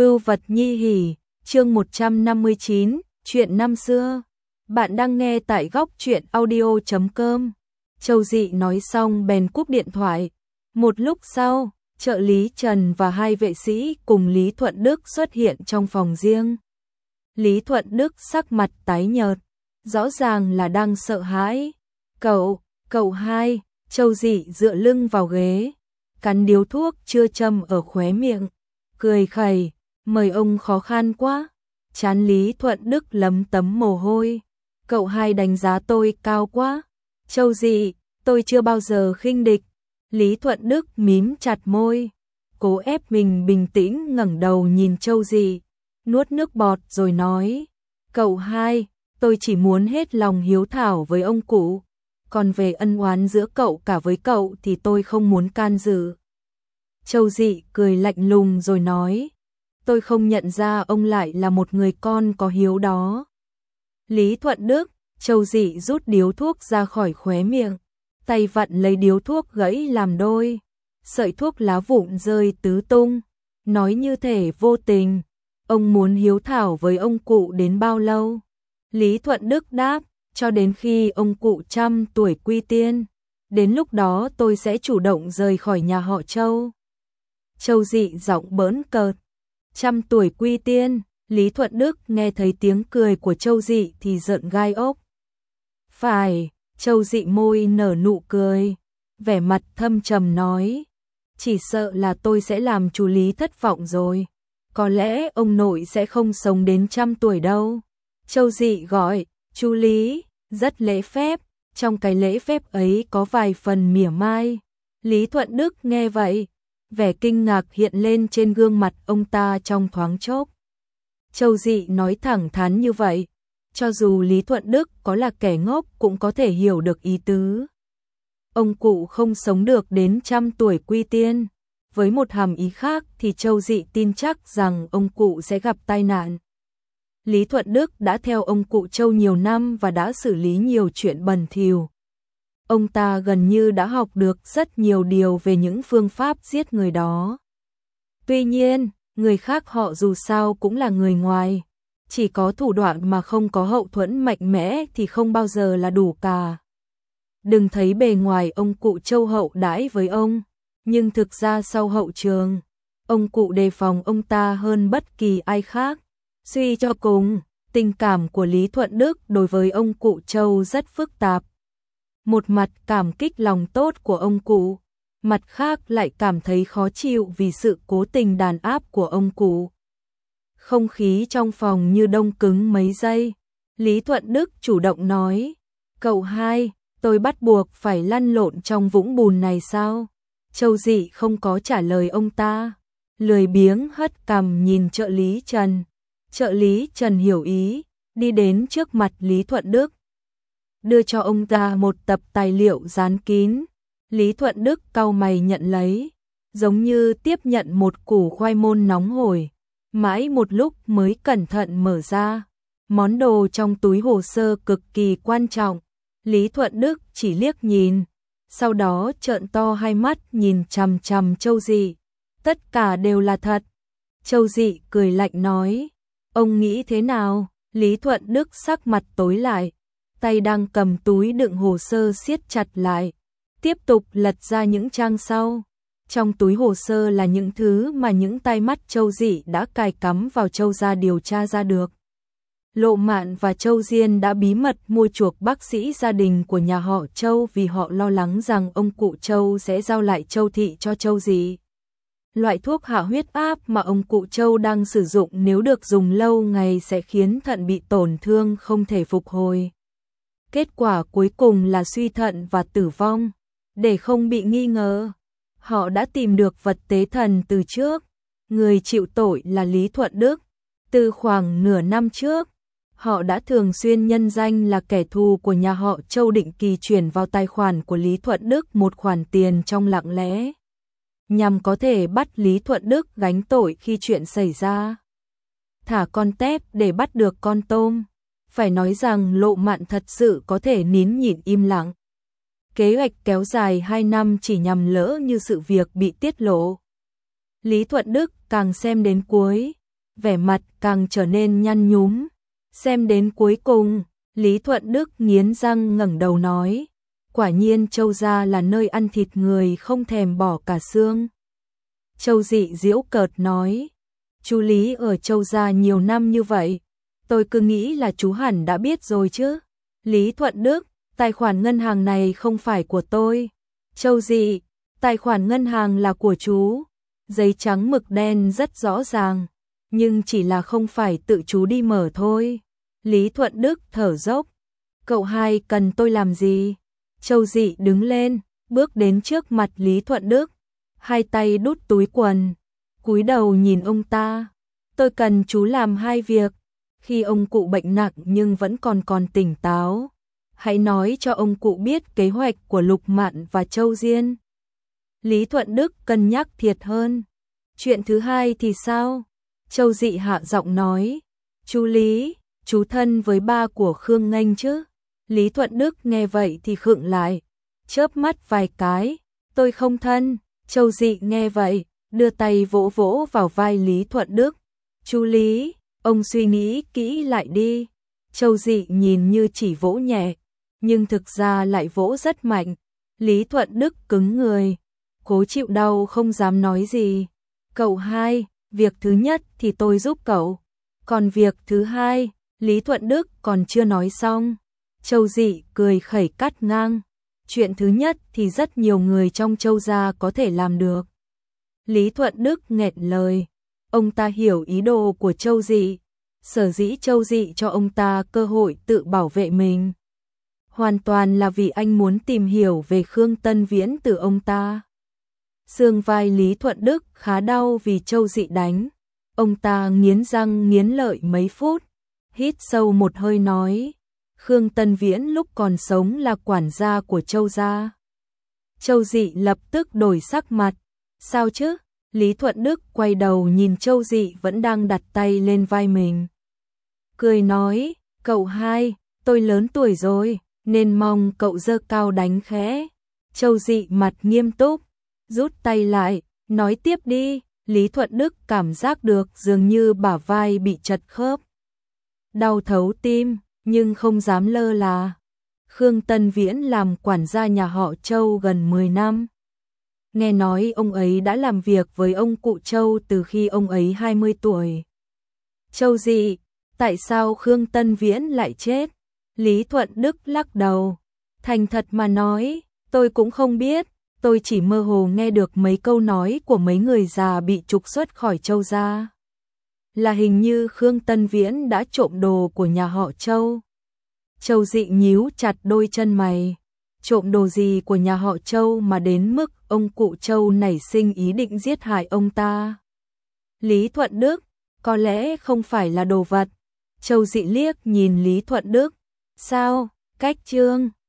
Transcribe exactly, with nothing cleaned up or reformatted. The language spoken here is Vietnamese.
Vưu vật nhi hỉ, chương một trăm năm mươi chín, chuyện năm xưa. Bạn đang nghe tại góc truyện audio chấm com. Châu Dị nói xong bèn cúp điện thoại. Một lúc sau, trợ lý Trần và hai vệ sĩ cùng Lý Thuận Đức xuất hiện trong phòng riêng. Lý Thuận Đức sắc mặt tái nhợt, rõ ràng là đang sợ hãi. Cậu, cậu hai, Châu Dị dựa lưng vào ghế, cắn điếu thuốc chưa châm ở khóe miệng, cười khẩy, mời ông khó khăn quá. Trán Lý Thuận Đức lấm tấm mồ hôi. Cậu hai đánh giá tôi cao quá. Châu Dị, tôi chưa bao giờ khinh địch. Lý Thuận Đức mím chặt môi, cố ép mình bình tĩnh ngẩng đầu nhìn Châu Dị, nuốt nước bọt rồi nói, cậu hai, tôi chỉ muốn hết lòng hiếu thảo với ông cụ, còn về ân oán giữa cậu cả với cậu thì tôi không muốn can dự. Châu Dị cười lạnh lùng rồi nói, tôi không nhận ra ông lại là một người con có hiếu đó. Lý Thuận Đức, Châu Dị rút điếu thuốc ra khỏi khóe miệng, tay vặn lấy điếu thuốc gãy làm đôi, sợi thuốc lá vụn rơi tứ tung, nói như thể vô tình, ông muốn hiếu thảo với ông cụ đến bao lâu? Lý Thuận Đức đáp, cho đến khi ông cụ trăm tuổi quy tiên, đến lúc đó tôi sẽ chủ động rời khỏi nhà họ Châu. Châu Dị giọng bỡn cợt, trăm tuổi quy tiên. Lý Thuận Đức nghe thấy tiếng cười của Châu Dị thì rợn gai ốc. Phải, Châu Dị môi nở nụ cười, vẻ mặt thâm trầm nói, chỉ sợ là tôi sẽ làm chú Lý thất vọng rồi, có lẽ ông nội sẽ không sống đến trăm tuổi đâu. Châu Dị gọi, chú Lý, rất lễ phép, trong cái lễ phép ấy có vài phần mỉa mai. Lý Thuận Đức nghe vậy, vẻ kinh ngạc hiện lên trên gương mặt ông ta trong thoáng chốc. Châu Dị nói thẳng thắn như vậy, cho dù Lý Thuận Đức có là kẻ ngốc cũng có thể hiểu được ý tứ. Ông cụ không sống được đến trăm tuổi quy tiên, với một hàm ý khác thì Châu Dị tin chắc rằng ông cụ sẽ gặp tai nạn. Lý Thuận Đức đã theo ông cụ Châu nhiều năm và đã xử lý nhiều chuyện bẩn thỉu. Ông ta gần như đã học được rất nhiều điều về những phương pháp giết người đó. Tuy nhiên, người khác họ dù sao cũng là người ngoài, chỉ có thủ đoạn mà không có hậu thuẫn mạnh mẽ thì không bao giờ là đủ cả. Đừng thấy bề ngoài ông cụ Châu hậu đãi với ông, nhưng thực ra sau hậu trường, ông cụ đề phòng ông ta hơn bất kỳ ai khác. Suy cho cùng, tình cảm của Lý Thuận Đức đối với ông cụ Châu rất phức tạp. Một mặt cảm kích lòng tốt của ông cụ, mặt khác lại cảm thấy khó chịu vì sự cố tình đàn áp của ông cụ. Không khí trong phòng như đông cứng mấy giây. Lý Thuận Đức chủ động nói, cậu hai, tôi bắt buộc phải lăn lộn trong vũng bùn này sao? Châu Dị không có trả lời ông ta, lười biếng hất cằm nhìn trợ lý Trần. Trợ lý Trần hiểu ý, đi đến trước mặt Lý Thuận Đức, đưa cho ông ta một tập tài liệu dán kín. Lý Thuận Đức cau mày nhận lấy, giống như tiếp nhận một củ khoai môn nóng hổi, mãi một lúc mới cẩn thận mở ra. Món đồ trong túi hồ sơ cực kỳ quan trọng. Lý Thuận Đức chỉ liếc nhìn, sau đó trợn to hai mắt nhìn chằm chằm Châu Dị. Tất cả đều là thật. Châu Dị cười lạnh nói, ông nghĩ thế nào? Lý Thuận Đức sắc mặt tối lại, tay đang cầm túi đựng hồ sơ siết chặt lại, tiếp tục lật ra những trang sau. Trong túi hồ sơ là những thứ mà những tai mắt Châu Dị đã cài cắm vào Châu gia điều tra ra được. Lộ Mạn và Châu Diên đã bí mật mua chuộc bác sĩ gia đình của nhà họ Châu vì họ lo lắng rằng ông cụ Châu sẽ giao lại Châu thị cho Châu Dị. Loại thuốc hạ huyết áp mà ông cụ Châu đang sử dụng nếu được dùng lâu ngày sẽ khiến thận bị tổn thương không thể phục hồi. Kết quả cuối cùng là suy thận và tử vong. Để không bị nghi ngờ, họ đã tìm được vật tế thần từ trước. Người chịu tội là Lý Thuận Đức. Từ khoảng nửa năm trước, họ đã thường xuyên nhân danh là kẻ thù của nhà họ Châu định kỳ chuyển vào tài khoản của Lý Thuận Đức một khoản tiền trong lặng lẽ, nhằm có thể bắt Lý Thuận Đức gánh tội khi chuyện xảy ra. Thả con tép để bắt được con tôm. Phải nói rằng Lộ Mạn thật sự có thể nín nhịn im lặng. Kế hoạch kéo dài hai năm chỉ nhằm lỡ như sự việc bị tiết lộ. Lý Thuận Đức càng xem đến cuối, vẻ mặt càng trở nên nhăn nhúm. Xem đến cuối cùng, Lý Thuận Đức nghiến răng ngẩng đầu nói, quả nhiên Châu gia là nơi ăn thịt người không thèm bỏ cả xương. Châu Dị giễu cợt nói, chú Lý ở Châu gia nhiều năm như vậy, tôi cứ nghĩ là chú hẳn đã biết rồi chứ. Lý Thuận Đức, tài khoản ngân hàng này không phải của tôi. Châu Dị, tài khoản ngân hàng là của chú. Giấy trắng mực đen rất rõ ràng, nhưng chỉ là không phải tự chú đi mở thôi. Lý Thuận Đức thở dốc, cậu hai cần tôi làm gì? Châu Dị đứng lên, bước đến trước mặt Lý Thuận Đức, hai tay đút túi quần, cúi đầu nhìn ông ta. Tôi cần chú làm hai việc, khi ông cụ bệnh nặng nhưng vẫn còn còn tỉnh táo. Hãy nói cho ông cụ biết kế hoạch của Lục Mạn và Châu Diên. Lý Thuận Đức cân nhắc thiệt hơn. Chuyện thứ hai thì sao? Châu Dị hạ giọng nói, chú Lý, chú thân với ba của Khương Nghênh chứ? Lý Thuận Đức nghe vậy thì khựng lại, chớp mắt vài cái, tôi không thân. Châu Dị nghe vậy, đưa tay vỗ vỗ vào vai Lý Thuận Đức. Chú Lý, ông suy nghĩ kỹ lại đi. Châu Dị nhìn như chỉ vỗ nhẹ, nhưng thực ra lại vỗ rất mạnh. Lý Thuận Đức cứng người, cố chịu đau không dám nói gì. Cậu hai, việc thứ nhất thì tôi giúp cậu. Còn việc thứ hai, Lý Thuận Đức còn chưa nói xong. Châu Dị cười khẩy cắt ngang. Chuyện thứ nhất thì rất nhiều người trong Châu gia có thể làm được. Lý Thuận Đức nghẹn lời. Ông ta hiểu ý đồ của Châu Dị. Sở dĩ Châu Dị cho ông ta cơ hội tự bảo vệ mình, hoàn toàn là vì anh muốn tìm hiểu về Khương Tân Viễn từ ông ta. Xương vai Lý Thuận Đức khá đau vì Châu Dị đánh. Ông ta nghiến răng nghiến lợi mấy phút, hít sâu một hơi nói, Khương Tân Viễn lúc còn sống là quản gia của Châu gia. Châu Dị lập tức đổi sắc mặt. Sao chứ? Lý Thuận Đức quay đầu nhìn Châu Dị vẫn đang đặt tay lên vai mình, cười nói, cậu hai, tôi lớn tuổi rồi, nên mong cậu giơ cao đánh khẽ. Châu Dị mặt nghiêm túc, rút tay lại, nói tiếp đi. Lý Thuận Đức cảm giác được dường như bả vai bị chật khớp, đau thấu tim, nhưng không dám lơ là. Khương Tân Viễn làm quản gia nhà họ Châu gần mười năm. Nghe nói ông ấy đã làm việc với ông cụ Châu từ khi ông ấy hai mươi tuổi. Châu Dị, tại sao Khương Tân Viễn lại chết? Lý Thuận Đức lắc đầu, thành thật mà nói, tôi cũng không biết. Tôi chỉ mơ hồ nghe được mấy câu nói của mấy người già bị trục xuất khỏi Châu gia, là hình như Khương Tân Viễn đã trộm đồ của nhà họ Châu. Châu Dị nhíu chặt đôi chân mày. Trộm đồ gì của nhà họ Châu mà đến mức ông cụ Châu nảy sinh ý định giết hại ông ta? Lý Thuận Đức, có lẽ không phải là đồ vật. Châu Dị liếc nhìn Lý Thuận Đức. Sao? Cách chương